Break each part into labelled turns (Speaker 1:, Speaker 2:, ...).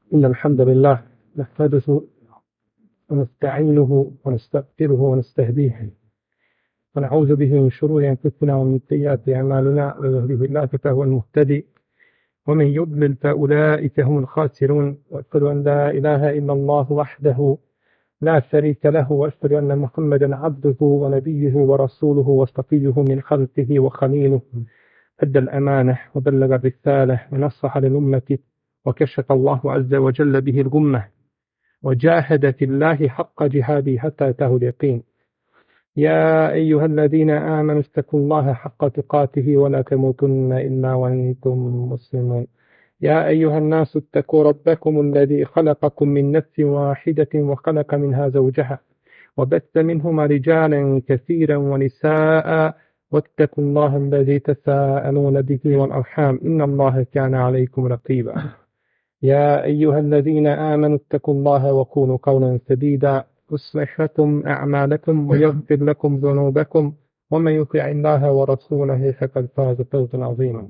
Speaker 1: إن الحمد لله نحمده ونستعينه ونستغفره ونستهديه ونعوذ به من شرور أنفسنا ومن سيئات أعمالنا. من يهده الله فهو المهتدي ومن يضلل فأولئك هم الخاسرون. وأشهد أن لا إله إلا الله وحده لا شريك له، وأشهد أن محمدا عبده ونبيه ورسوله وصفيه من خلقه وخليله، أدى الأمانة وبلغ الرسالة ونصح للأمة وكشف الله عز وجل به الغمة وجاهد في الله حق جهاده حتى أتاه اليقين. يا أيها الذين آمنوا اتقوا الله حق تقاته ولا تموتن إلا وأنتم مسلمون. يا أيها الناس اتقوا ربكم الذي خلقكم من نفس واحدة وخلق منها زوجها وبث منهما رجالا كثيرا ونساء واتقوا الله الذي تساءلون به والأرحام إن الله كان عليكم رقيبا. يا أيها الذين آمنوا اتقوا الله وقولوا قولا سديدا يصلح لكم أعمالكم ويغفر لكم ذنوبكم ومن يطع الله ورسوله فقد فاز فوزا عظيما.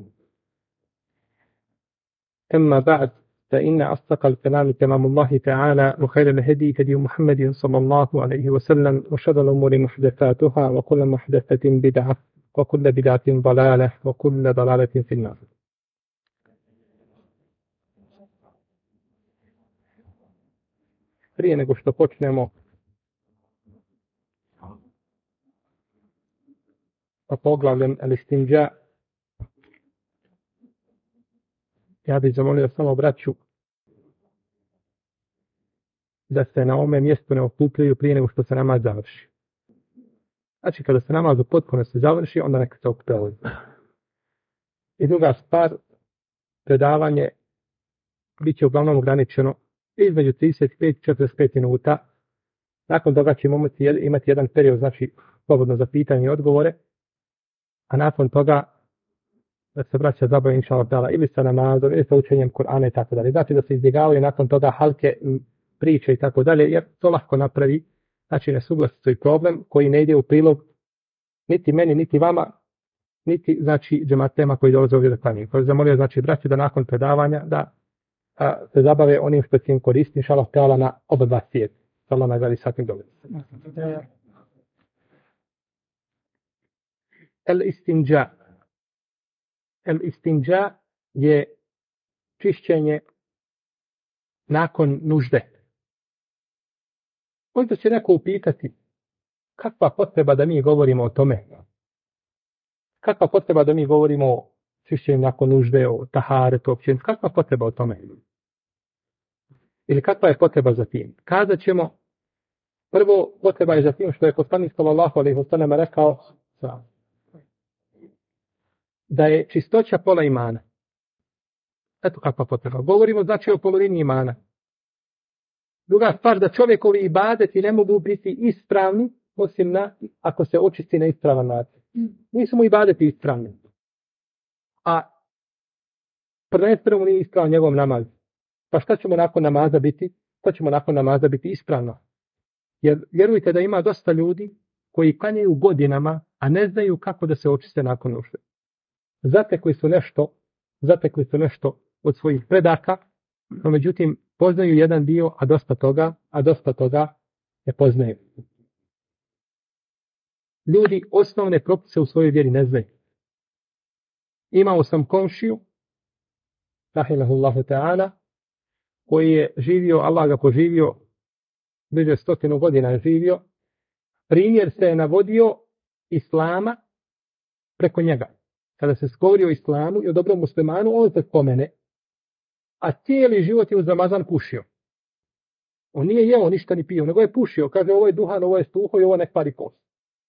Speaker 1: أما بعد، فإن أصدق الكلام كلام الله تعالى، وخير الهدي هدي محمد صلى الله عليه وسلم، وشر الأمور محدثاتها وكل محدثة بدعة وكل بدعة ضلالة وكل ضلالة في النار. Prije nego što počnemo sa poglavljem al-istinđa, ja bih zamolio samo braću da se na ovome mjestu ne okupljaju prije nego što se namaz završi. Znači, kada se namaz u potpunosti završi, onda neka se okupljaju. I druga stvar, predavanje bit će uglavnom ograničeno između 35 i 45 minuta. Nakon toga ćemo imati jedan period, znači, slobodno za pitanje i odgovore, a nakon toga da se braća zabavi inša Allah ili sa namazom, ili sa učenjem Kur'ana i tako dalje. Znači da se izbjegavaju nakon toga halke, priče i tako dalje, jer to lahko napravi, znači nesuglasicu i problem koji ne ide u prilog niti meni, niti vama, niti znači džematema koji dolaze ovdje da klanjaju. Pa zamolio znači braću da nakon predavanja da se zabave onim što će im koristiti inša Allah na oba dva svijeta. Allah nagradi svakim dobrim. El-istinđa. El-istinđa je čišćenje nakon nužde. Možda će neko upitati kakva potreba da mi govorimo o tome? Kakva potreba da mi govorimo o čišćenju nakon nužde, o taharetu, općenito? Kakva potreba o tome? Ili kakva je potreba za tim? Kazat ćemo, prvo potreba je za tim što je poslanik sallallahu alejhi ve sellem rekao da je čistoća pola imana. Eto kakva potreba. Govorimo znači o polovini imana. Druga stvar, da čovjekovi ibadeti ne mogu biti ispravni, osim ako se očisti na ispravan način. Nisu mu ibadeti ispravni. A prvenstveno nije ispravan njegov namaz. Pa šta ćemo nakon namaza biti? Šta ćemo nakon namaza biti ispravno? Jer vjerujte da ima dosta ljudi koji klanjaju godinama, a ne znaju kako da se očiste nakon nužde. Zatekli su nešto od svojih predaka, no međutim poznaju jedan dio, a dosta toga ne poznaju. Ljudi osnovne propise u svojoj vjeri ne znaju. Imao sam komšiju, rahimahullahu ta'ala, koji je živio, Allah ga poživio, bliže 100 godina je živio, primjer se je navodio islama preko njega. Kada se govori o islamu i o dobrom muslimanu, on se spomene, a cijeli život je uz Ramazan pušio. On nije jeo ništa ni pio, nego je pušio. Kaže, ovo je duhan, ovo je stuho i ovo ne kvari post.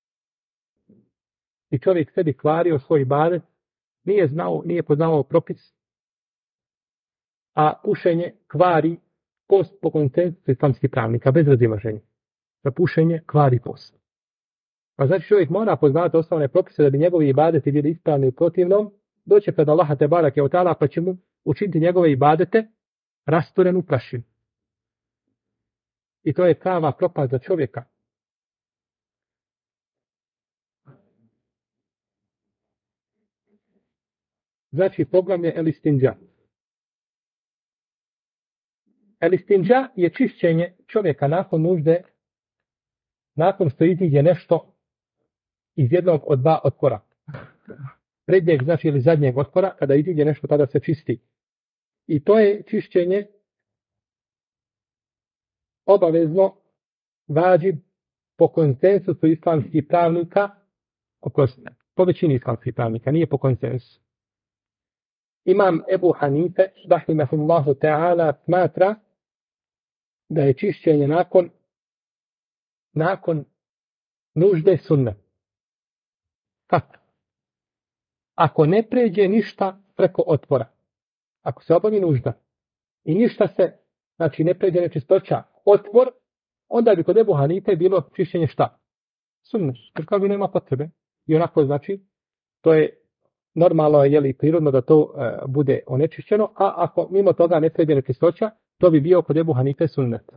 Speaker 1: I čovjek sebi kvario svoj ibadet, nije poznavao propis, a pušenje kvari post po konsenzusu islamskih pravnika, bez razilaženja. Da pušenje kvari post. Pa znači čovjek mora poznavati osnovne propise da bi njegovi ibadeti bili ispravni u protivnom, doće pred Allaha te barake od ta'ala pa će mu učiniti njegove ibadete rasturenu prašinu. I to je prava propast za čovjeka. Znači poglavlje el-istinđa. El istinđa je čišćenje čovjeka nakon nužde, nakon što iziđe nešto iz jednog od dva otvora. Prednjeg, znači, ili zadnjeg otvora, kada iziđe nešto, tada se čisti. I to je čišćenje obavezno vađib po konsensusu islamskih pravnika, po većini islamskih pravnika, nije po konsensusu. Imam Ebu Hanife, rahimahullahu ta'ala, smatra da je čišćenje nakon nužde sunnet. Kako? Ako ne pređe ništa preko otvora, ako se obavi nužda i ništa se, znači ne pređe nečistoća, otvor, onda bi kod Ebu Hanife bilo čišćenje šta? Sunnet. Jer kao bi nema potrebe. I onako, znači, to je normalno, je li prirodno da to bude onečišćeno, a ako mimo toga ne pređe nečistoća, to bi bio kod Ebu Hanife sunnet.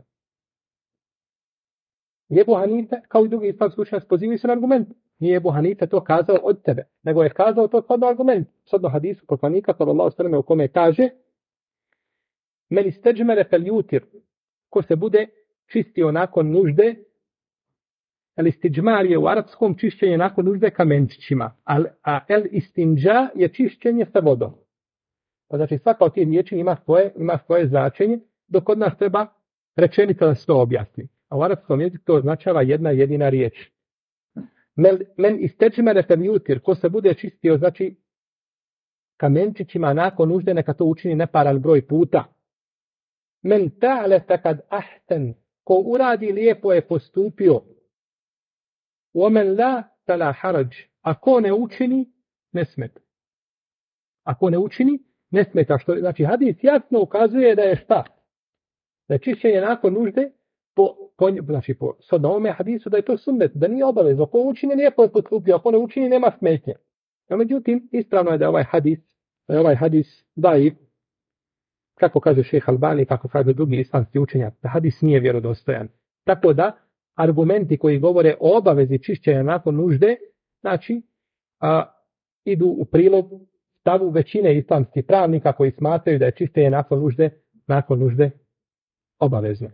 Speaker 1: Ebu Hanife, kao i drugi islamski učenjaci, pozivaju se na argument. Nije Ebu Hanife to kazao od tebe, nego je kazao to shodno argument. Shodno hadisu poslanika, sallallahu alejhi ve sellem, u kome kaže: "Men isteđmere fel jutir", ko se bude čistio nakon nužde, el istiđmar je u arapskom čišćenje nakon nužde kamenčićima, a el istinđa je čišćenje sa vodom. Pa znači svaka od tih riječi ima svoje značenje, dok od nas treba rečenica da se to objasni. A u arapskom jeziku to označava jedna jedina riječ. Men isteđmere fel jutir, ko se bude čistio, znači kamenčićima nakon nužde, neka to učini neparan broj puta. Men ta'le kad ahten, ko uradi lijepo je postupio. Omen la tala harađ, ako ne učini, ne smeta. Ako ne učini, ne smeta. Što, znači hadis jasno ukazuje da je šta? Da je čišćenje nakon nužde, po sad na ovome hadisu da je to sunnet, da nije obavezno. Ako učini, lijepo je postupio, ako ne učini, nema smetnje. No, međutim, ispravno je da je ovaj hadis daif, kako kaže šejh Albani, kako kaže drugi islamski učenjaci, da hadis nije vjerodostojan. Tako da, argumenti koji govore o obavezi čišćenja nakon nužde, znači, idu u prilog stavu većine islamskih pravnika koji smatraju da je čišćenje nakon nužde obavezno.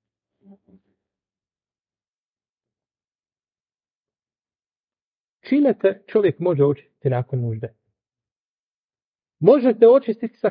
Speaker 1: Čime se čovjek može očistiti nakon nužde? Možete očistiti sa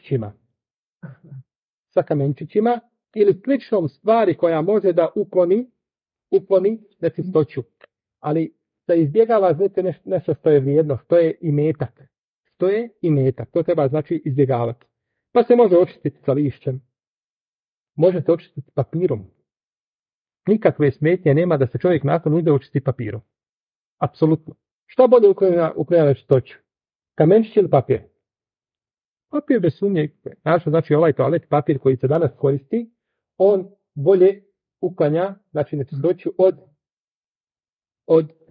Speaker 1: kamenčićima ili sličnom stvari koja može da ukloni nečistoću. Ali da izbjegava nešto što je vrijedno, što je imetak. To treba znači izbjegavati. Pa se može očistiti sa lišćem. Može se očistiti papirom. Nikakve smetnje nema da se čovjek nakon nužde očisti papirom. Apsolutno. Što bude uklonjena nečistoću? Kamenčić ili papir? Papir bez sumnje. Znači ovaj toalet papir koji se danas koristi, on bolje uklanja, znači nečistoću od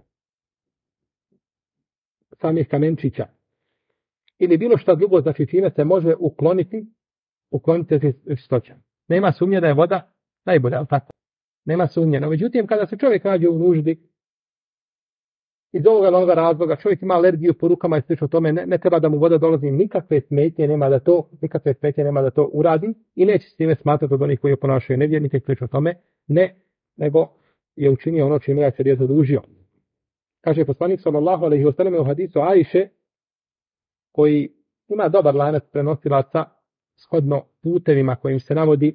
Speaker 1: samih kamenčića. Ili bilo što drugo, znači čime se može ukloniti nečistoća. Nema sumnje da je voda najbolja, ali tako? Nema sumnje. No, međutim, kada se čovjek nađe u nuždi, iz ovoga razloga, čovjek ima alergiju po rukama i slično tome, ne treba da mu voda dolazi, nikakve smetnje nema da to uradi i neće s time smatrati od onih koji ponašaju nevjernike i slično tome, nego je učinio ono čime je se zadužio. Kaže poslanik sallallahu alejhi ve sellem u hadisu Ajše, koji ima dobar lanac prenosilaca shodno putevima kojim se navodi,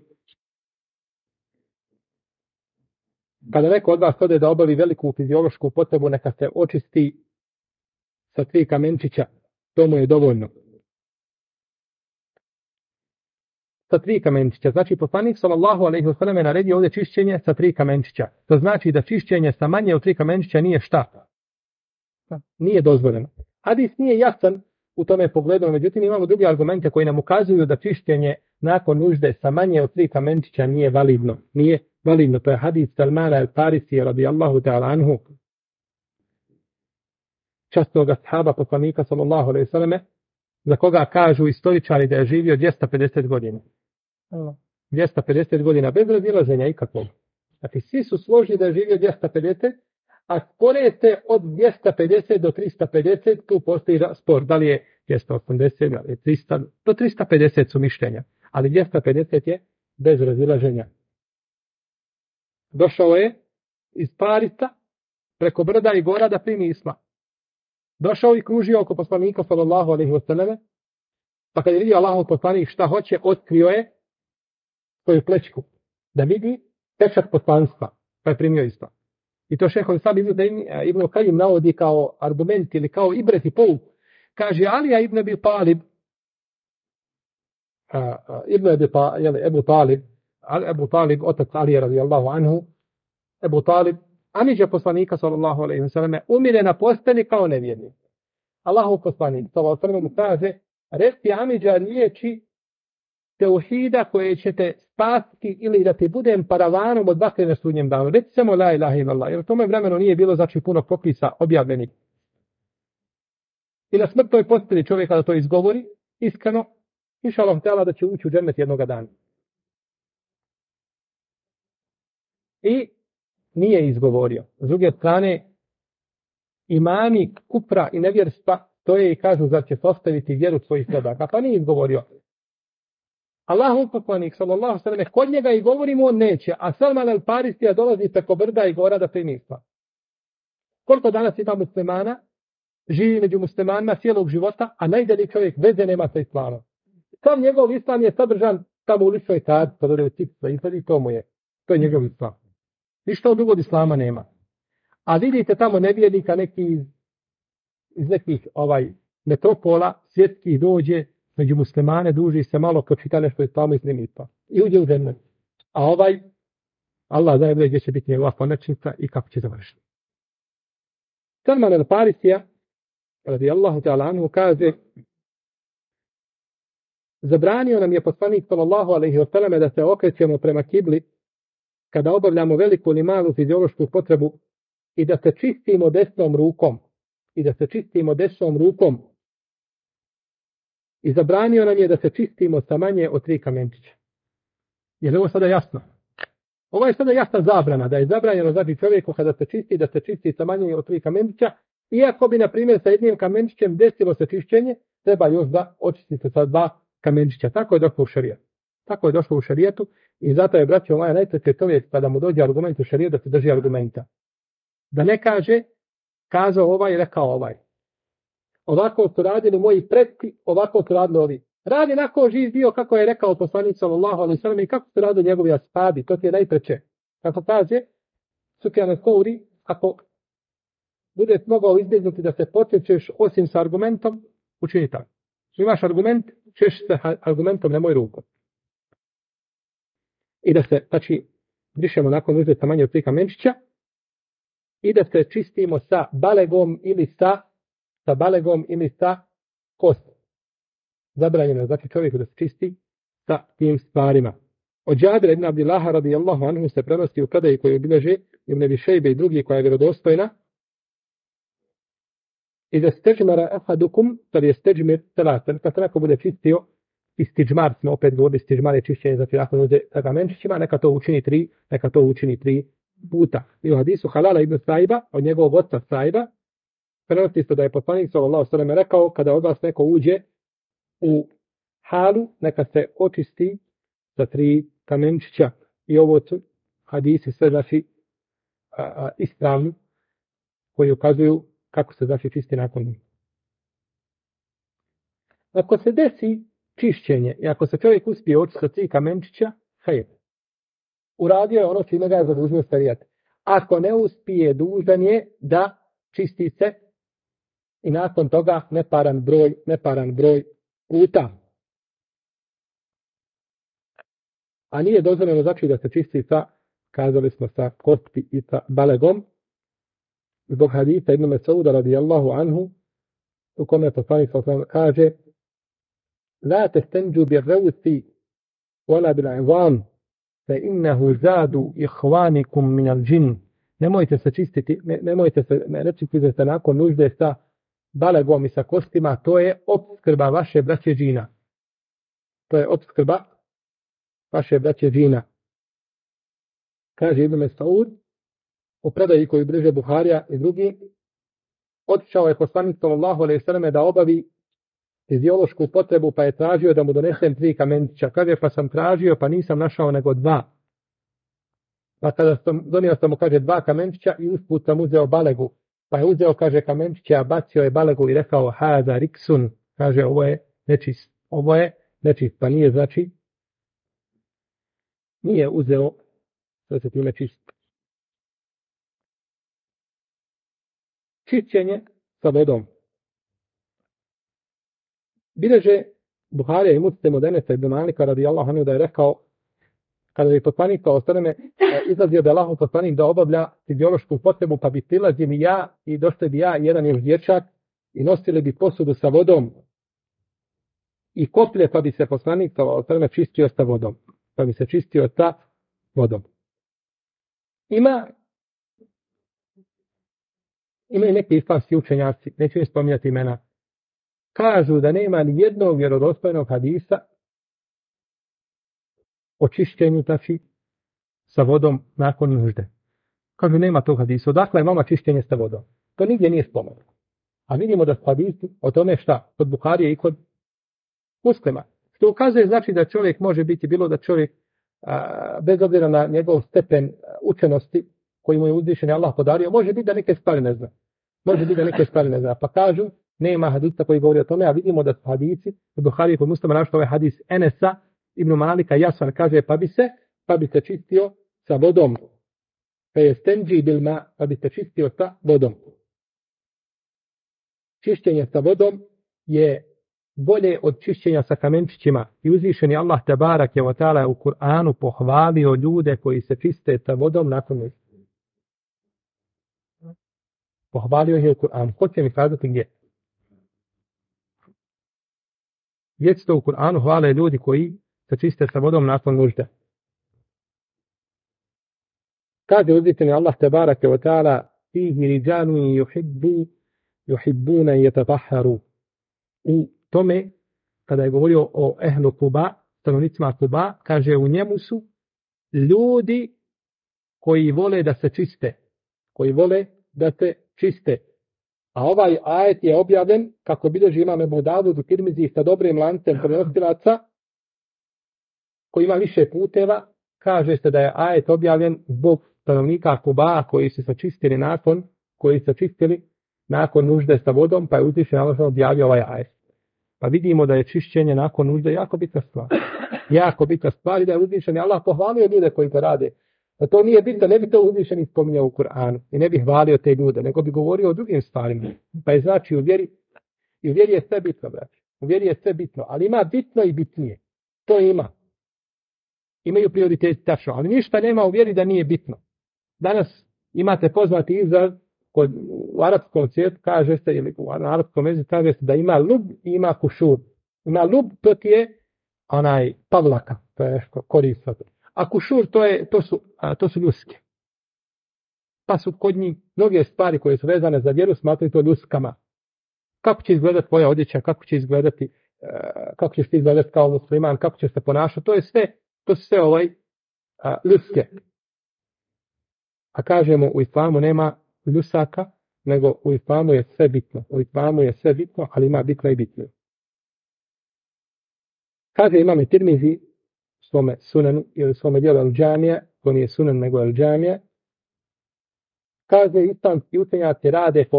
Speaker 1: kada neko od vas ode da obavi veliku fiziološku potrebu, neka se očisti sa 3 kamenčića, to mu je dovoljno. Sa 3 kamenčića. Znači, poslanik sallallahu alejhi ve sellem je naredio ovdje čišćenje sa 3 kamenčića. To znači da čišćenje sa manje od 3 kamenčića nije šta? Nije dozvoljeno. Hadis nije jasan u tome pogledu, međutim imamo drugi argumente koji nam ukazuju da čišćenje nakon nužde sa manje od 3 kamenčića nije validno. To je hadis Salmana al-Farisi radijallahu ta'ala anhu, časnog ashaba poslanika sallallahu alejhi ve selleme, za koga kažu istoričari da je živio 250 godina. 250 godina bez razilaženja ikakvog. Znači svi su složni da je živio 250, a sporete od 250 do 350, tu postoji spor, da li je 280, da li je 300, do 350 su mišljenja, ali 250 bez razilaženja. Došao je iz Parisa preko brda i gora da primi islam. Došao i kružio oko poslanika sallallahu alejhi ve selleme, pa kad je vidio Allahov poslanik šta hoće, otkrio je svoju plećku da vidi pečat poslanstva, pa je primio islam. I to šejh Islam ibn Kajim navodi kao argument ili kao ibret i pouk. Kaže Alija ibn Abi Talib, Ebu Talib, otac Alije radijallahu anhu, Ebu Talib, amidža poslanika sallallahu alejhi ve selleme, umire na posteli kao nevjernik. Allahov poslanik sallallahu alejhi ve sellem mu kaže: "Reci amidža riječi teuhida koje ćete spasiti ili da ti budem paravanom od vatre na sudnjem danu. Reci samo la ilaha illallah." Jer u tome vremenu nije bilo znači puno propisa objavljenih. I na smrtnoj posteli čovjeka da to izgovori iskreno, inšallah ta'ala da će ući u džennet jednoga dana. I nije izgovorio. S druge strane, imami kupra i nevjerstva to je i kažu zar će ostaviti vjeru svojih predaka. Pa nije izgovorio. Allahov poslanik sallallahu alejhi ve sellem kod njega i govorimo on neće, a Salman al-Farisija dolazi preko brda i gora da primi islam. Koliko danas ima muslimana, živi među muslimanima cijelog života, a najdalji čovjek veze nema sa islamom. Sam njegov islam je sadržan tamo u ličnoj karti, pa dole cipsa i to mu je. To je njegov islam. Ništa od drugog islama nema. A vidite tamo nevjernika neki iz nekih metropola svjetskih dođe među muslimane, duži se malo, pročita nešto islamu i snimi islam. I uđe u džennet. A Allah zna gdje će biti njegova konačnica i kako će završiti. Salman al-Farisija, radijallahu ta'ala anhu, kaže: "Zabranio nam je poslanik sallallahu alejhi ve selleme da se okrećemo prema kibli kada obavljamo veliku ili malu fiziološku potrebu i da se čistimo desnom rukom. I zabranio nam je da se čistimo sa manje od 3 kamenčića." Je li ovo sada jasno? Ovo je sada jasna zabrana, da je zabranjeno znači čovjeku kada se čisti, da se čisti sa manje od 3 kamenčića, iako bi, na primjer, sa jednim kamenčićem desilo se čišćenje, treba još da očistite sa 2 kamenčića. Tako je došlo u šerijetu i zato je, braćo moja, najčešće čovjek kada mu dođe argument u šerijetu da se drži argumenta. Da ne kaže, kazao ovaj, rekao ovaj. Ovako su radili moji pretki, ovako su radili ovi. Radi onako živ bio kako je rekao poslanik sallallahu alejhi ve sellem i kako su radili njegovi ashabi, to ti je najpreče. Kako kaže Sufjan al-Thauri, ako budeš mogao izbjegnuti da se potječeš osim sa argumentom, učini tako. Imaš argument, češ se argumentom, nemoj rukom. I da se, znači, brišemo nakon uzeta manje od 3 kamenčića i da se čistimo sa balegom ili sa kostom. Zabranjeno je znači čovjeku da se čisti sa tim stvarima. Od Džabira ibn Abdillaha radijallahu anhu se prenosi u predaji koju obilježe Ibn Abi Šejbe i drugi koja je vjerodostojna. I da steđmara ahadukum, tad je steđmir telaten, kad se neko bude čistio, istiđmar, smo opet govorili, istiđmar je čišćenje, znači nakon uđe sa kamenčićima, neka to učini 3 puta. I u hadisu Halala ibn Saiba, od njegovog oca Saiba, prenosi se da je poslanik sallallahu alejhi ve sellem rekao, kada od vas neko uđe u halu, neka se očisti sa 3 kamenčića. I ovo hadisi sve znači ispravni, koji ukazuju kako se znači čisti nakon njih. Ako se desi čišćenje i ako se čovjek uspije očistiti sa 3 kamenčića, hajde. Uradio je ono čime ga je zadužio šerijat. Ako ne uspije, dužan je da čisti se i nakon toga neparan broj puta. A nije dozvoljeno znači da se čisti sa, kazali smo, sa kosti i sa balegom. Zbog hadisa Ibn Mesauda radijallahu anhu, u kome poslanik kaže: "La testenđu bi revsi wala bil izam, fa innahu zadu ihvanikum min al džin." Nemojte se čistiti, ne čistite nakon nužde sa balegom i sa kostima, to je opskrba vaše braće džina. Kaže Ibn Mesaud, u predaji koju bliže Buharija i drugi, otišao je poslanik sallallahu alejhi ve selleme da obavi fiziološku potrebu, pa je tražio da mu donesem 3 kamenčića. Kaže, pa sam tražio, pa nisam našao nego 2. Pa kada donio sam mu, kaže, 2 kamenčića i usput sam uzeo balegu. Pa je uzeo, kaže, kamenčiće, a bacio je balegu i rekao, hada riksun, kaže, ovo je nečist. Ovo je nečist, pa nije, znači, nije uzeo, da se time čisti. Čišćenje sa vodom. Bileže Buharija i Muslim od Enesa ibn Malika radijallahu anhu da je rekao, kada bi poslanik kao ostane izlazio da je Allahov poslanik da obavlja fiziološku potrebu, pa bi prilazili ja i došli bi ja i jedan još dječak i nosili bi posudu sa vodom i koplje, pa bi se poslanik kao ostane čistio sa vodom. Pa bi se čistio sa vodom. Ima i neki islamski učenjaci, neću im spominjati imena, kažu da nema ni jednog vjerodostojnog hadisa o čišćenju, znači, sa vodom nakon nužde. Kažu, nema tog hadisa. Odakle je vama čišćenje sa vodom? To nigdje nije spomenuto. A vidimo da su hadisi o tome šta? Kod Buharije i kod Muslima. Što ukazuje, znači, da čovjek može biti, bilo da čovjek, bez obzira na njegov stepen učenosti, koji mu je uzvišen Allah podario, može biti da neke stvari ne zna. Može biti da neke stvari ne zna. Pa kažu, nema hadisa koji govori o tome, a vidimo da su hadisi, u Buhariji i kod Muslima našli ovaj hadis Enesa ibn Malika jasan, kaže, pa bi se čistio sa vodom. Pa je stenđi bilma, pa bi se čistio sa vodom. Čišćenje sa vodom je bolje od čišćenja sa kamenčićima. I uzvišeni Allah tebarak je u Kur'anu pohvalio ljude koji se čiste sa vodom nakon nužde. Pohvalio je u Kur'anu. Hoće mi kazati gdje? Gdje se to u Kur'anu hvale ljudi koji se čiste sa vodom nakon nužde? Kaže uzvišeni Allah tebarak je u fihi riđanu yuhibbuna yatahharu. U tome, kada je govorio o ehlu Kuba, stanovnicima Kuba, kaže, u njemu su ljudi koji vole da se čiste. Koji vole da se čiste. A ovaj ajet je objavljen, kako bilježi imam Ebu Davud u Tirmizi sa dobrim lancem prenosilaca, koji ima više puteva, kaže se da je ajet objavljen zbog stanovnika Kuba koji su se čistili nakon nužde sa vodom, pa je uzvišen Allah objavio ovaj ajet. Pa vidimo da je čišćenje nakon nužde jako bitna stvar. Jako bitna stvar i da je uzvišen Allah pohvalio ljude koji to rade. Da to nije bitno, ne bi to uzvišeni spominjao u Kur'anu i ne bi hvalio te ljude, nego bi govorio o drugim stvarima. Pa je znači u vjeri je sve bitno, braći. U vjeri je sve bitno, ali ima bitno i bitnije. To ima. Imaju prioritet tačno, ali ništa nema u vjeri da nije bitno. Danas imate poznati izraz u arapskom svijetu, kaže se, ili u arapskom jeziku kaže se da ima lub i ima kušur. Ima lub, to ti je onaj pavlaka, to je koristio. A kušur to su ljuske. Pa su kod njih mnoge stvari koje su vezane za vjeru smatraju to ljuskama. Kako će izgledati tvoja odjeća, kako ćeš ti izgledati kao musliman, kako ćeš se ponašati, to su sve ljuske. A kažemo, u islamu nema ljusaka, nego u islamu je sve bitno. U islamu je sve bitno, ali ima bitno i bitno. Kaže imam i Tirmizi svome sunanu ili svome dijelu al-džamija, to nije sunan nego al-džamija, kaže islamski učenjaci rade po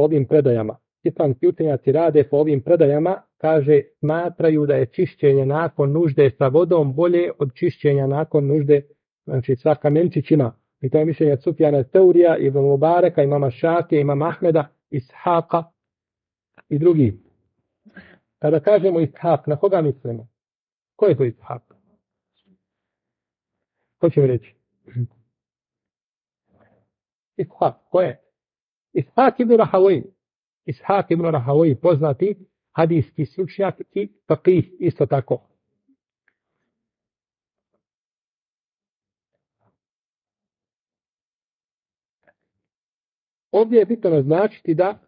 Speaker 1: ovim predajama, kaže smatraju da je čišćenje nakon nužde sa vodom bolje od čišćenja nakon nužde, znači sa kamenčićima. I to je mišljenje Sufjana Teurija, Ibn Mubareka, imama Šafija, imama Ahmeda, Ishaqa i drugi. Kada kažemo Ishaq, na koga mislimo? Ko je to Ishaq? Ko će mi reći? Ishaq, ko je? Ishaq ibn Rahavoj, poznati hadijski stručnjak i faqih isto tako. Ovdje je bitno naznačiti da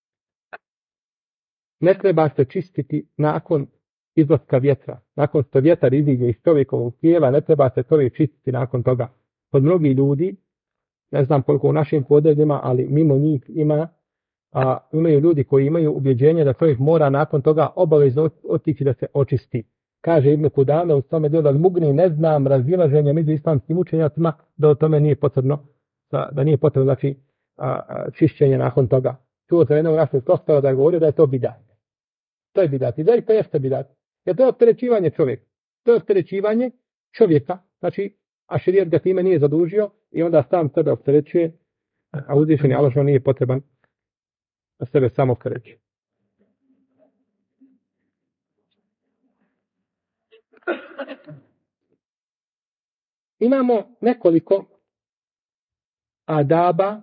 Speaker 1: ne treba se čistiti nakon izlaska vjetra. Nakon što vjetar iziđe iz čovjekovog tijela, ne treba se čovjek čistiti nakon toga. Kod mnogih ljudi, ne znam koliko u našim podneljima, ali mimo njih ima a imaju ljudi koji imaju ubjeđenje da čovjek mora nakon toga obavezno otići da se očisti. Kaže Ibn Kudame u tome djelu Al-Mugni, ne znam razilaženja među islamskim učenjacima da o tome nije potrebno, da nije potrebno znači čišćenje nakon toga. Čuo sam jednog našeg profesora da je govorio da je to bidat. To je bidat. I da je to jeste bidat. Jer to je opterećivanje čovjeka. To je opterećivanje čovjeka. Znači, a šerijat ga time nije zadužio i onda sam sebe opterećuje, a uzvišeni Allah nije potreban da sebe samo opterećuje. Imamo nekoliko adaba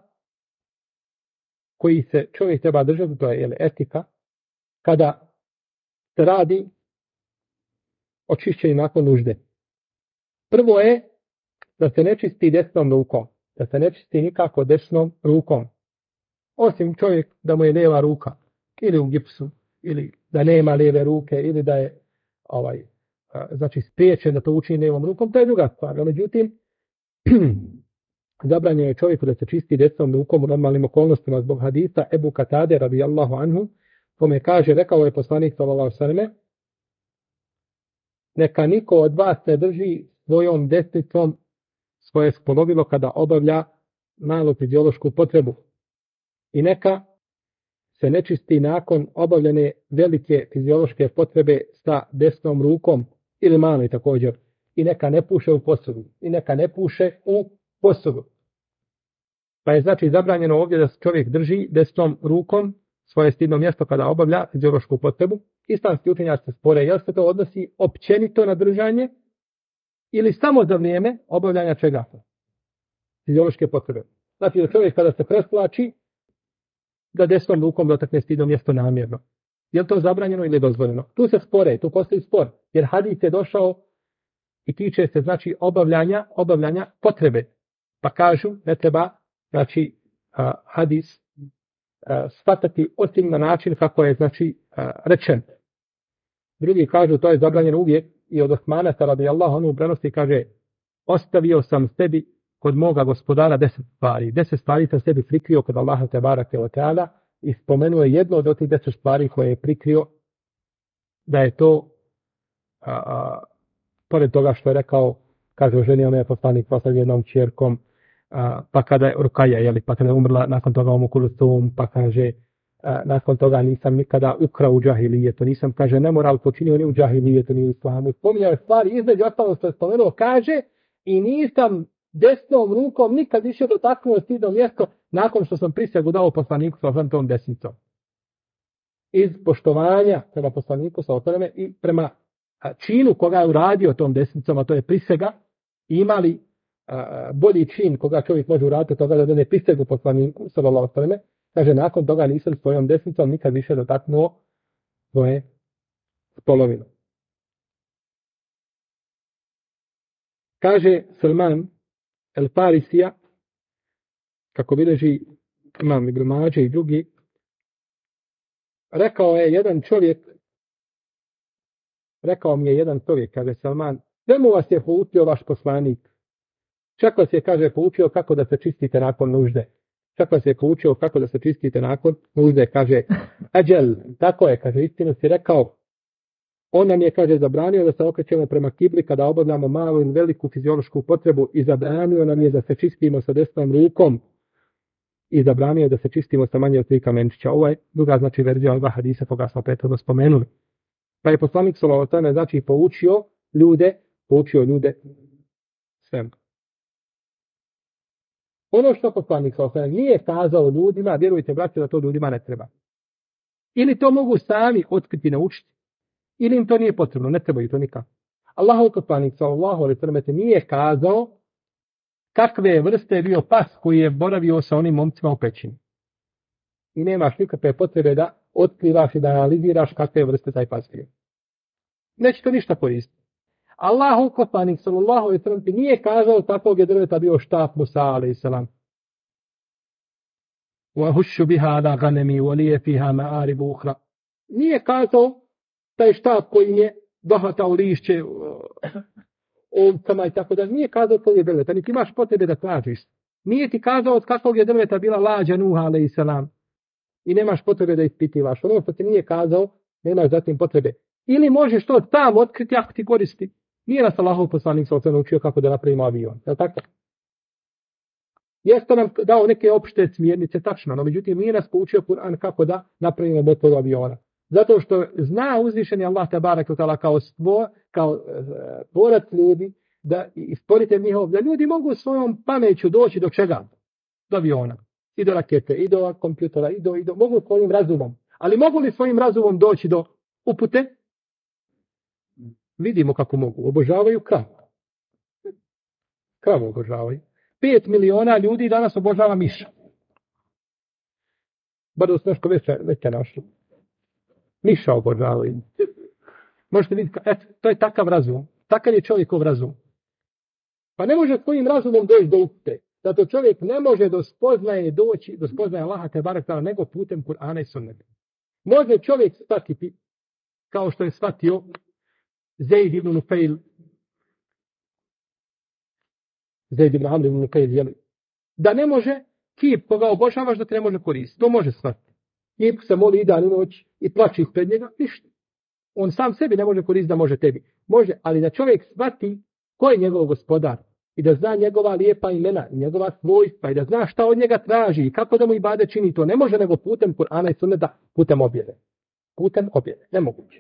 Speaker 1: koji se čovjek treba držati, to je etika, kada se radi o čišćenju nakon nužde. Prvo je da se ne čisti desnom rukom, da se ne čisti nikako desnom rukom. Osim čovjek da mu je lijeva ruka, ili u gipsu, ili da nema lijeve ruke, ili da je znači spriječen da to učini lijevom rukom, to je druga stvar. No, međutim, zabranjeno je čovjeku da se čisti desnom rukom u normalnim okolnostima zbog hadisa Ebu Katade radijallahu anhu, kome kaže, rekao je poslanik sallallahu alejhi ve selleme, neka niko od vas ne drži svojom desnicom svoje spolovilo kada obavlja malu fiziološku potrebu. I neka se ne čisti nakon obavljene velike fiziološke potrebe sa desnom rukom ili maloj također. I neka ne puše u posudu. I neka ne puše u posudu. Pa je znači zabranjeno ovdje da čovjek drži desnom rukom svoje stidno mjesto kada obavlja fiziološku potrebu. Islamski učenjaci se spore, jel se to odnosi općenito na držanje ili samo za vrijeme obavljanja čega? Fiziološke potrebe. Znači da čovjek kada se presplači, da desnom rukom dotakne stidno mjesto namjerno. Je li to zabranjeno ili dozvoljeno? Tu se spore, tu postoji spor. Jer hadis je došao i tiče se znači obavljanja potrebe. Pa kažu, ne treba znači hadis shvatati osim na način kako je znači rečen. Drugi kažu to je zabranjeno uvijek i od Osmana radijallahu anhu prenosi kaže ostavio sam sebi kod moga gospodara 10 stvari. 10 stvari sam sebi prikrio kod Allaha tebareke ve teala i spomenuo je jedno od tih 10 stvari koje je prikrio da je to pored toga što je rekao, kaže oženio me poslanik sa jednom ćerkom, pa kada je Rukaja, pa kada je umrla nakon toga Umu Kulsum, pa kaže nakon toga nisam nikada ukrao u džahilijetu, nisam kaže nemoral počinio ni u džahilijetu ni u islamu. Spominjao stvari između ostalo što je spomenuo, kaže i nisam desnom rukom nikad više dotaknuo stidno mjesto nakon što sam prisegu dao poslaniku sa tom desnicom. Iz poštovanja prema poslaniku sa otvoreme i prema činu koga je uradio tom desnicom, a to je prisega, imali bolji čin koga čovjek može uraditi toga da ne prisegu poslaniku sa otvoreme, kaže nakon toga nisam svojom desnicom nikad više dotaknuo svoje spolovino. Kaže Salman El Parisija, kako bilježi Imam Ibn Mađe i drugi, rekao mi je jedan čovjek, kaže Salman, čemu vas je poučio vaš poslanik? Čak vas je, kaže, poučio kako da se čistite nakon nužde. Kaže, ađel, tako je, kaže, istinu si rekao. On nam je, kaže, zabranio da se okrećemo prema kibli kada obavljamo malu ili veliku fiziološku potrebu i zabranio nam je da se čistimo sa desnom rukom i zabranio da se čistimo sa manje od 3 kamenčića. Ovo je druga znači verzija ova hadisa koga smo prethodno spomenuli. Pa je poslanik sallallahu alejhi ve sellem znači poučio ljude svemu. Ono što poslanik sallallahu alejhi ve sellem nije kazao ljudima, vjerujte braćo da to ljudima ne treba. Ili to mogu sami otkriti i naučiti, ili im to nije potrebno, ne trebaju to nikako. Allahov poslanik sallallahu alejhi ve sellem nije kazao kakve vrste je bio pas koji je boravio sa onim momcima u pećini. I nemaš nikakve potrebe da otkrivaš i da analiziraš kakve vrste taj pas bio. Neće to ništa koristiti. Allahov poslanik sallallahu alejhi ve sellem nije kazao takvog je drveta bio štap Musa alejhi selam. Wa hushu biha ala ghanami wa li fiha ma'arib ukhra. Nije kazao taj štap koji je dohvatao lišće ovcama i tako da nije kazao to je drveta, niti imaš potrebe da tražiš. Nije ti kazao od kakvog je drveta bila lađa Nuh alejhi selam. i nemaš potrebe da ispitivaš. Ono što ti nije kazao, nemaš zatim potrebe. Ili možeš to tam otkriti ako ti koristi. Nije nas Allahov poslanik sallallahu alejhi ve sellem učio kako da napravimo avion. Je li tako? Jeste nam dao neke opšte smjernice, tačno, no međutim nije nas poučio Kur'an kako da napravimo motor aviona. Zato što zna uzvišeni Allah tebarek ve teala kao tvorac ljudi, da stvoritelj njihov, da ljudi mogu svojom pameću doći do čega? Do aviona. I do rakete, i do kompjutera, mogu svojim razumom. Ali mogu li svojim razumom doći do upute? Vidimo kako mogu. Obožavaju kravu. Kravu obožavaju. 5 miliona ljudi danas obožava miša. Bar da su nešto veće našli. Miša obožavaju. Možete vidjeti, to je takav razum. Takav je čovjekov razum. Pa ne može svojim razumom doći do upute. Zato čovjek ne može do spoznaje Allaha tebarek ve teala nego putem Kur'ana i Sunneta. Može čovjek shvatiti, kao što je shvatio Zeid ibn Nufejl, Zeid ibn Amr ibn Nufejl, da ne može kip koga obožavaš da te ne može koristiti. To može shvatiti. Kip se moli i dan i noć i plači ispred njega, ništa. On sam sebi ne može koristiti da može tebi. Može, ali da čovjek shvati ko je njegov gospodar i da zna njegova lijepa imena i njegova svojstva i da zna šta od njega traži i kako da mu ibade čini, to ne može nego putem Kur'ana i Sunneta, putem objave. Putem objave, nemoguće.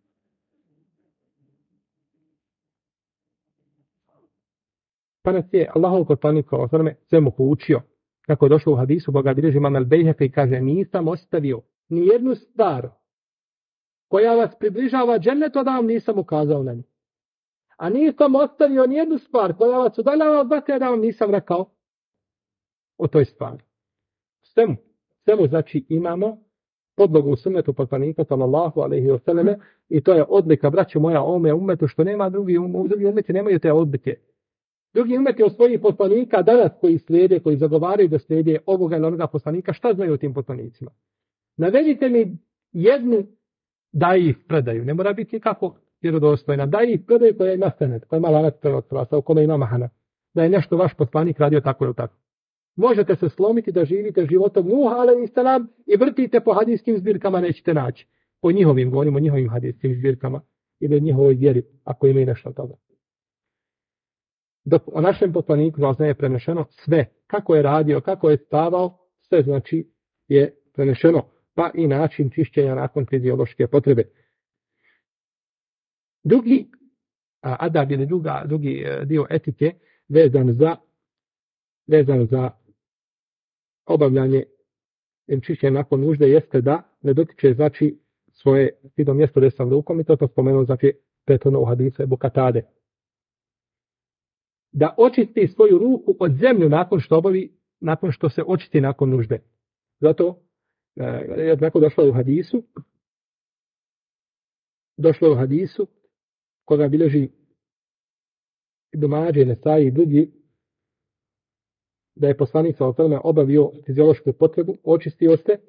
Speaker 1: Pa nas je Allahov poslanik sve mu poučio. Kako je došlo u hadisu, Boga bilježi Imam al-Bejheqi i kaže, nisam ostavio ni jednu stvar koja vas približava džennetu, da vam nisam ukazao na nju. A nisam ostavio ni jednu stvar koja vas udaljava od vatre, da vam nisam rekao o toj stvari. Svemu znači imamo podlogu u sunnetu poslanika sallallahu alejhi ve selleme i to je odlika, braćo moja, ovome ummetu što nema drugi ummeti nemaju te odlike. Drugi ummeti od svojih poslanika danas koji slijede, koji zagovaraju da slijede ovoga ili onoga poslanika, šta znaju o tim poslanicima? Navedite mi jednu da ih predaju. Ne mora biti kako vjerodostojna. Da ih predaju koja ima senet, koja ima lanac prenosilaca, u kome ima mahana. Da je nešto vaš poslanik radio tako ili tako. Možete se slomiti da živite životom Nuh alejselam i vrtite po hadijskim zbirkama, nećete naći. Po njihovim, govorimo o njihovim hadijskim zbirkama ili njihovoj vjeri, ako imaju nešto od toga. Dok o našem poslaniku je prenešeno sve, kako je radio, kako je spavao, sve znači je prenešeno, pa i način čišćenja nakon fiziološke potrebe. Drugi adab ili drugi dio etike vezan za obavljanje ili čišćenja nakon nužde jeste da ne dotiče znači svoje stidno mjesto desnom rukom i to spomenuo znači prethodno u hadisu Ebu Katade. Da očisti svoju ruku od zemlju nakon što se očisti nakon nužde. Zato je tako došlo u hadisu koga bilježi Ibn Mađe, Nesai i drugi, da je poslanik sallallahu alejhi ve sellem obavio fiziološku potrebu, očistio se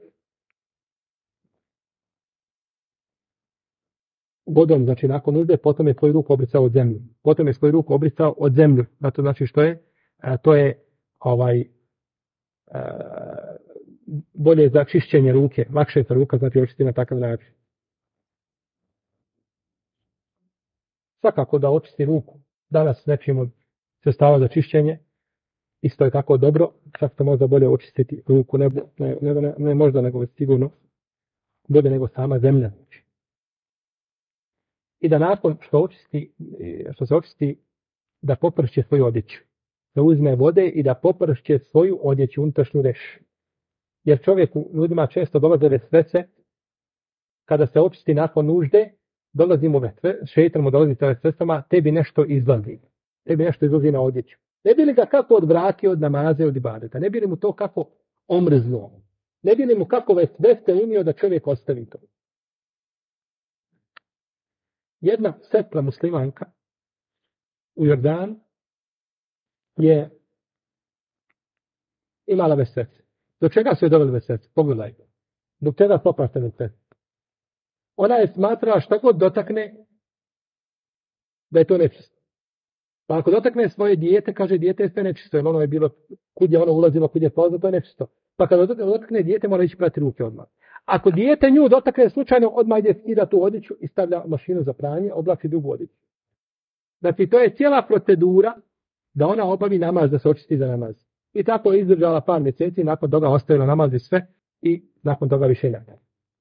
Speaker 1: vodom, znači nakon nužde, potom je svoju ruku obricao od zemlju. Zato znači što je? To je bolje za čišćenje ruke, lakše se ruka znači očisti na takav način. Svakako da očisti ruku danas nečim od sredstava za čišćenje, isto je tako dobro, čak se možda bolje očistiti ruku, ne možda nego sigurno, bolje nego sama zemlja. I da nakon što se očisti, da popršće svoju odjeću. Da uzme vode i da popršće svoju odjeću, unutrašnju reš. Jer ljudima često dolaze vesvese, kada se očisti nakon nužde, dolazi mu šejtan mu dolazi sa vesvesama, tebi nešto izlazi na odjeću. Ne bi li ga kako odvratio od namaze, od ibadeta, ne bi li mu to kako omrznuo, ne bi li mu kako vesvese unio da čovjek ostavi to. Jedna sestra muslimanka u Jordanu je imala vesvese. Do čega su je doveli vesvese? Pogledaj. Dok čega propaste vesvese? Ona je smatrala šta god dotakne da je to nečisto. Pa ako dotakne svoje dijete, kaže dijete je sve nečisto, jer ono je bilo, kud je ono ulazilo, kud je polazilo, to je nečisto. Pa kada dotakne dijete, mora ići prati ruke odmah. Ako dijete nju dotakne slučajno, odmah ide skida tu odjeću i stavlja mašinu za pranje, oblači drugu odjeću. Znači, to je cijela procedura da ona obavi namaz, da se očisti za namaz. I tako je izdržala par mjeseci, nakon toga ostavila namaz i sve, i nakon toga više ne.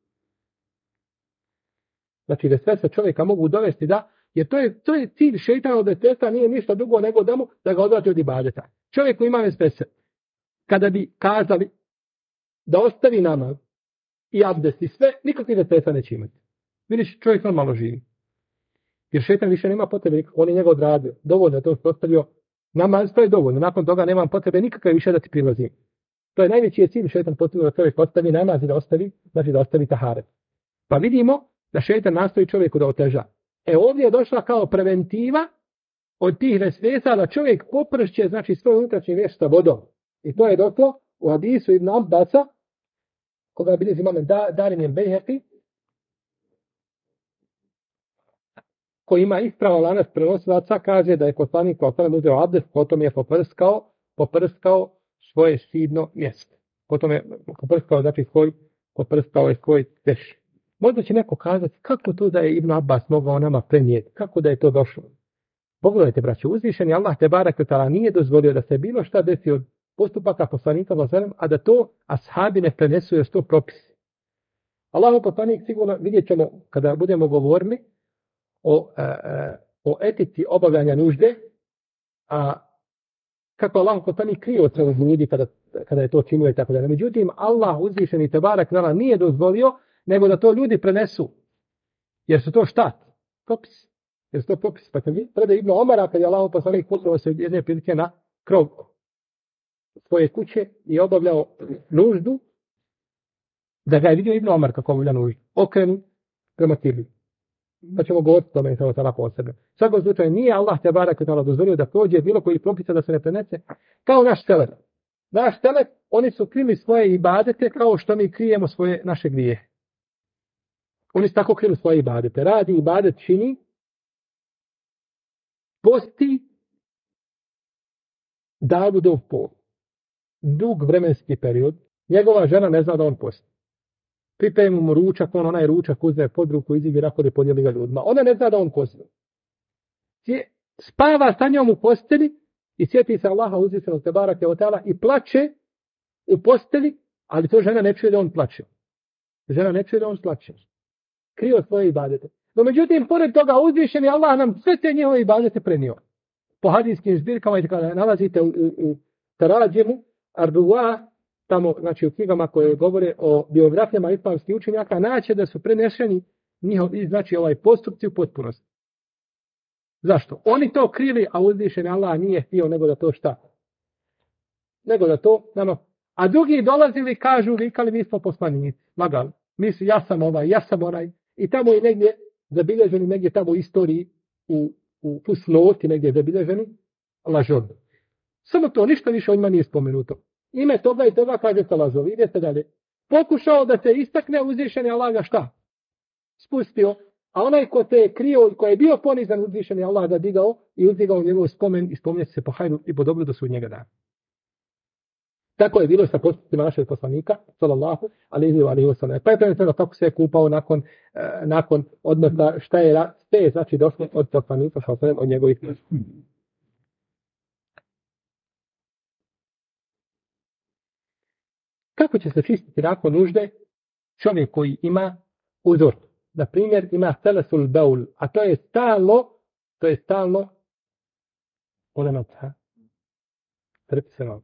Speaker 1: Znači, da sve se čovjeka mogu dovesti da, jer to je cilj šejtana od testa, nije ništa drugo nego da ga odvrati od ibadeta. Čovjek koji ima vespese, kada bi kazali da ostavi namaz i abdest i sve, nikakvi vespesa neće imati. Vidiš, čovjek normalno živi. Jer šejtan više nema potrebe, on je njega odradio. Dovoljno je to postavio namaz, to je dovoljno. Nakon toga nemam potrebe nikakve više da ti prilazim. To je najveći cilj šejtan postavio da čovjek ostavi namaz i da ostavi, znači da ostavi taharet. Pa vidimo da šejtan nastoji čovjeku da oteža. Ovdje je došla kao preventiva od tih vesvesa da čovjek popršće, znači svoj unutrašnji veš sa vodom. I to je došlo u hadisu Ibn Abbasa, koga bilježi imam Darim Bejheki, koji ima ispravan lanac prenosilaca, kaže da je poslanik uzeo abdest, potom je poprskao svoje stidno mjesto. Potom je poprskao, znači poprskao je svoj veš. Možda će neko kazati kako to da je Ibn Abbas mogao nama prenijeti, kako da je to došlo. Pogledajte, braćo, uzvišeni Allah te barek ve taala nije dozvolio da se bilo šta desi od postupaka poslanika, a da to ashabi ne prenesu jer su to propisi. Allahov poslanik sigurno, vidjet ćemo kada budemo govorili o etici obavljanja nužde, a kako Allah poslanik krio od ljudi kada je to činio i tako da. Međutim, Allah uzvišeni te barek ve taala nije dozvolio nego da to ljudi prenesu. Jer su to šta? Propisi. Jer su to propisi. Pa preda Ibn Omara, kad je Allahov poslanik putovao se jedne prilike na krov svoje kuće i obavljao nuždu, da ga je vidio Ibn Omar kako obavlja nuždu. Okrenu prema kibli. Pa ćemo govoriti o tome samo sada posebno. U svakom slučaju nije Allah te barek ve taala dozvolio da prođe bilo koji propisa da se ne prenese kao naš selef. Naš selef, oni su krili svoje ibadete kao što mi krijemo naše grijehe. Oni su tako krili svoje ibadete. Radi ibadet, čini, posti, Davudov pol. Dug vremenski period. Njegova žena ne zna da on posti. Pripremi mu ručak, onaj ručak uzme pod ruku, iziđe nakon i podijeli ga ljudima. Ona ne zna da on posti. Spava sa njom u posteli i sjeti se Allaha uzvišenog te bareke ve taala i plače u posteli, ali to žena ne čuje da on plače. Žena ne čuje da on plače. Krio svoje ibadete. No međutim, pored toga uzvišeni Allah nam sve te njihove ibadete prenio. Po hadijskim zbirkama i kada nalazite u Tarađemu, Arduwa, tamo, znači u knjigama koje govore o biografijama islamskih učenjaka, naće da su prenešeni njihovi, znači postupci u potpunosti. Zašto? Oni to krili, a uzvišeni Allah nije htio nego da to šta? Nego da to nama. A drugi dolazili, kažu, vikali, mi smo poslanici, lagali. Misli, ja sam onaj. I tamo je negdje zabilježeni, negdje tamo u istoriji, u fusnoti negdje zabilježeni, lažov. Samo to, ništa više o njima nije spomenuto. Ime toga i toga kaže se lažov. Idete dalje. Pokušao da se istakne, uzvišeni Allah ga šta? Spustio. A onaj ko te je krio, ko je bio ponizan, uzvišeni Allah ga digao i uzdigao njegov spomen i spominje se po hajru i po dobru da su od njega dana. Tako je bilo sa postupcima našeg poslanika, sallallahu alejhi ve sellem. Pa je preneseno kako se je kupao nakon odmah šta je znači došlo od poslanika, sallallahu od njegovih. Kako će se čistiti nakon nužde čovjek koji ima uzor? Na primjer, ima selesul baul, a to je stalno prepisano.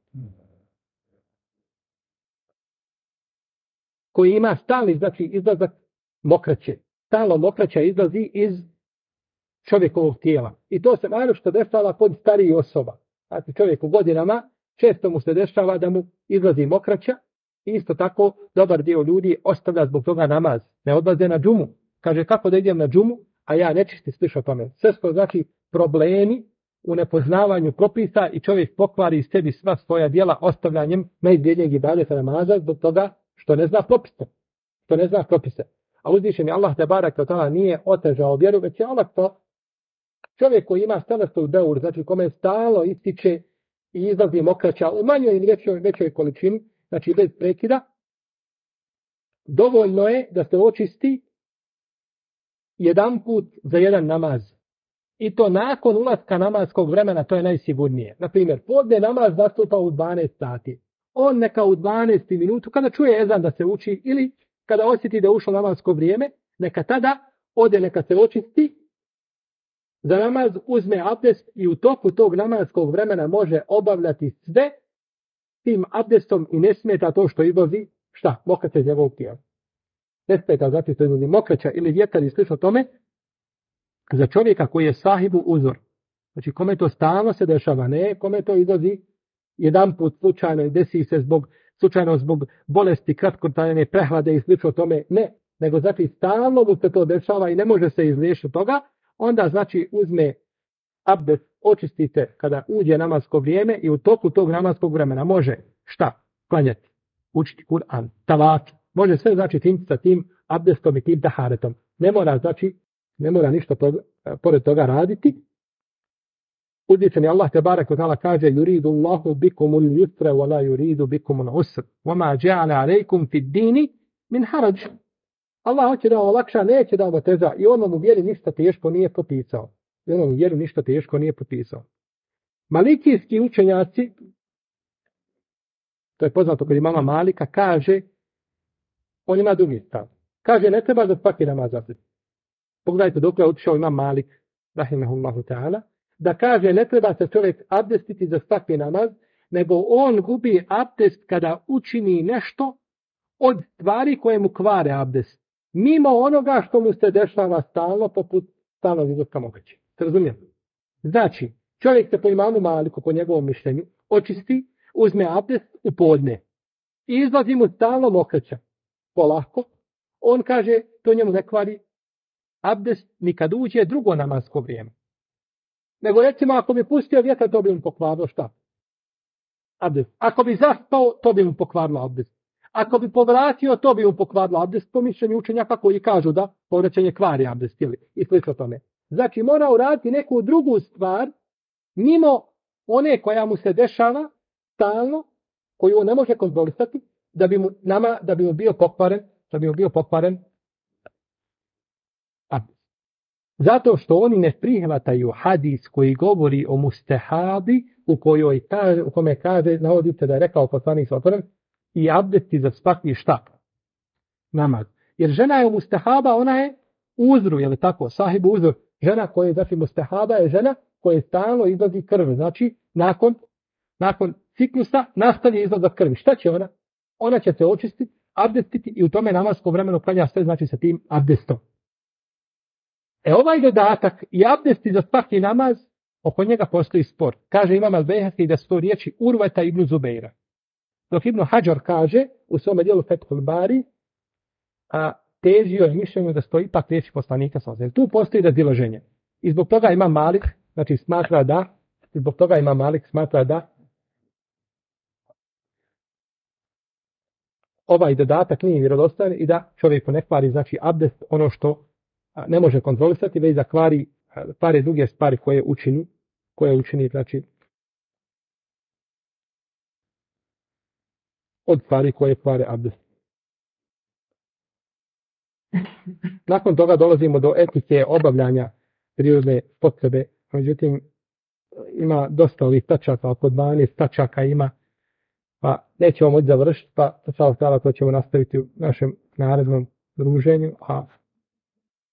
Speaker 1: Koji ima stalni, znači izlazak mokraće. Stalno mokraća izlazi iz čovjekovog tijela. I to se naročito dešava kod starijih osoba. Znači čovjek u godinama često mu se dešava da mu izlazi mokraća. Isto tako dobar dio ljudi ostavlja zbog toga namaz. Ne odlaze na džumu. Kaže kako da idem na džumu, a ja nečisti sliša tome. Sve što znači problemi u nepoznavanju propisa i čovjek pokvari sebi sva svoja djela ostavljanjem najdjeljeg ibadeta namaza zbog toga što ne zna propise. A uzvišeni Allah te barek ve taala nije otežao vjeru, već je olakšao. Čovjek koji ima stalno beur, znači kome stalno ističe i izlazi mokraća u manjoj ili većoj količini, znači bez prekida, dovoljno je da se očisti jedan put za jedan namaz. I to nakon ulaska namazskog vremena, to je najsigurnije. Naprimjer, podne namaz nastupa u 12 sati. On neka u 12 minutu, kada čuje ezan da se uči, ili kada osjeti da je ušlo namazsko vrijeme, neka tada ode, neka se očisti za namaz, uzme abdest i u toku tog namazskog vremena može obavljati sve tim abdestom i ne smeta to što izlazi, šta? Mokraća iz njegovog tijela. Ne smeta zato što izlazi mokraća ili vjetar i slično tome, za čovjeka koji je sahibu uzor. Znači, kome to stalno se dešava, ne kome to izlazi jedan put slučajno i desi se slučajno zbog bolesti, kratkotrajne prehlade i slično tome, ne. Nego znači stalno mu se to dešava i ne može se izliješiti toga, onda znači uzme abdest, očistite kada uđe namasko vrijeme i u toku tog namaskog vremena može šta? Klanjati, učiti Kur'an, tavat, može sve znači tim sa tim abdestom i tim taharetom. Ne mora ništa pored toga raditi. Uzvišeni Allah tebarek ve taala kaže: "Yuridu Allahu bikumul yusra wa la yuridu bikumul usra, wa ma ja'ala alaykum fid dini min haraj." Allah hoće da olakša, neće da oteža i on vam u vjeri ništa teško nije propisao. Malikijski učenjaci, to je poznato kod imama Malika, kaže, on ima drugi stav. Kaže, ne treba za svaki namaz abdestiti. Pogledajte dok je otišao imam Malik, rahimehullahu ta'ala, da kaže ne treba se čovjek abdestiti za svaki namaz, nego on gubi abdest kada učini nešto od stvari koje mu kvare abdest. Mimo onoga što mu se dešava stalno, poput stalnog izlaska mokraće. Se razumijem? Znači, čovjek se po imamu Maliku, po njegovom mišljenju, očisti, uzme abdest u podne i izlazi mu stalno mokraća. Polako. On kaže, to njemu ne kvari abdest ni kad uđe drugo namasko vrijeme. Nego recimo, ako bi pustio vjetar, to bi mu pokvarilo šta? Abdest. Ako bi zaspao, to bi mu pokvarilo abdest. Ako bi povratio, to bi mu pokvarilo abdest, po mišljenju učenjaka koji kažu da povraćanje kvari abdest ili i slično tome. Znači, mora uraditi neku drugu stvar, mimo one koja mu se dešava stalno, koju on ne može kontrolisati, da bi mu bio pokvaren abdest. Zato što oni ne prihvataju hadis koji govori o mustehabi, u kome kaže, navodite da je rekao poslanik sallallahu i abdesti za svaki šta? Namaz. Jer žena je mustahaba, ona je uzru, je li tako? Sahibu uzru. Žena koja je, znači, mustahaba je žena koja stalno izlazi krv. Znači, nakon ciklusa nastavlja izlazak krvi. Šta će ona? Ona će se očistiti, abdestiti i u tome namasko vremenu klanja sve, znači, sa tim abdestom. Ovaj dodatak i abdesti za svaki namaz, oko njega postoji spor. Kaže Imam al-Bejhaqi da su to riječi Urveta ibn Zubeira. Dok Ibn Hadžar kaže u svome dijelu Fethul Bari, težio je mišljenju da stoji ipak riječi poslanika sallallahu alejhi ve sellem. Tu postoji razilaženje. I zbog toga Imam Malik, znači smatra da ovaj dodatak nije vjerodostojan i da čovjeku ne kvari, znači abdest, ono što ne može kontrolisati, već da kvari druge stvari koje učini, znači od stvari koje kvare abdest. Nakon toga dolazimo do etike obavljanja prirodne potrebe. Međutim, ima dosta ovih tačaka, oko 12 tačaka ima, pa nećemo moći završiti, pa to ćemo nastaviti u našem narednom druženju, a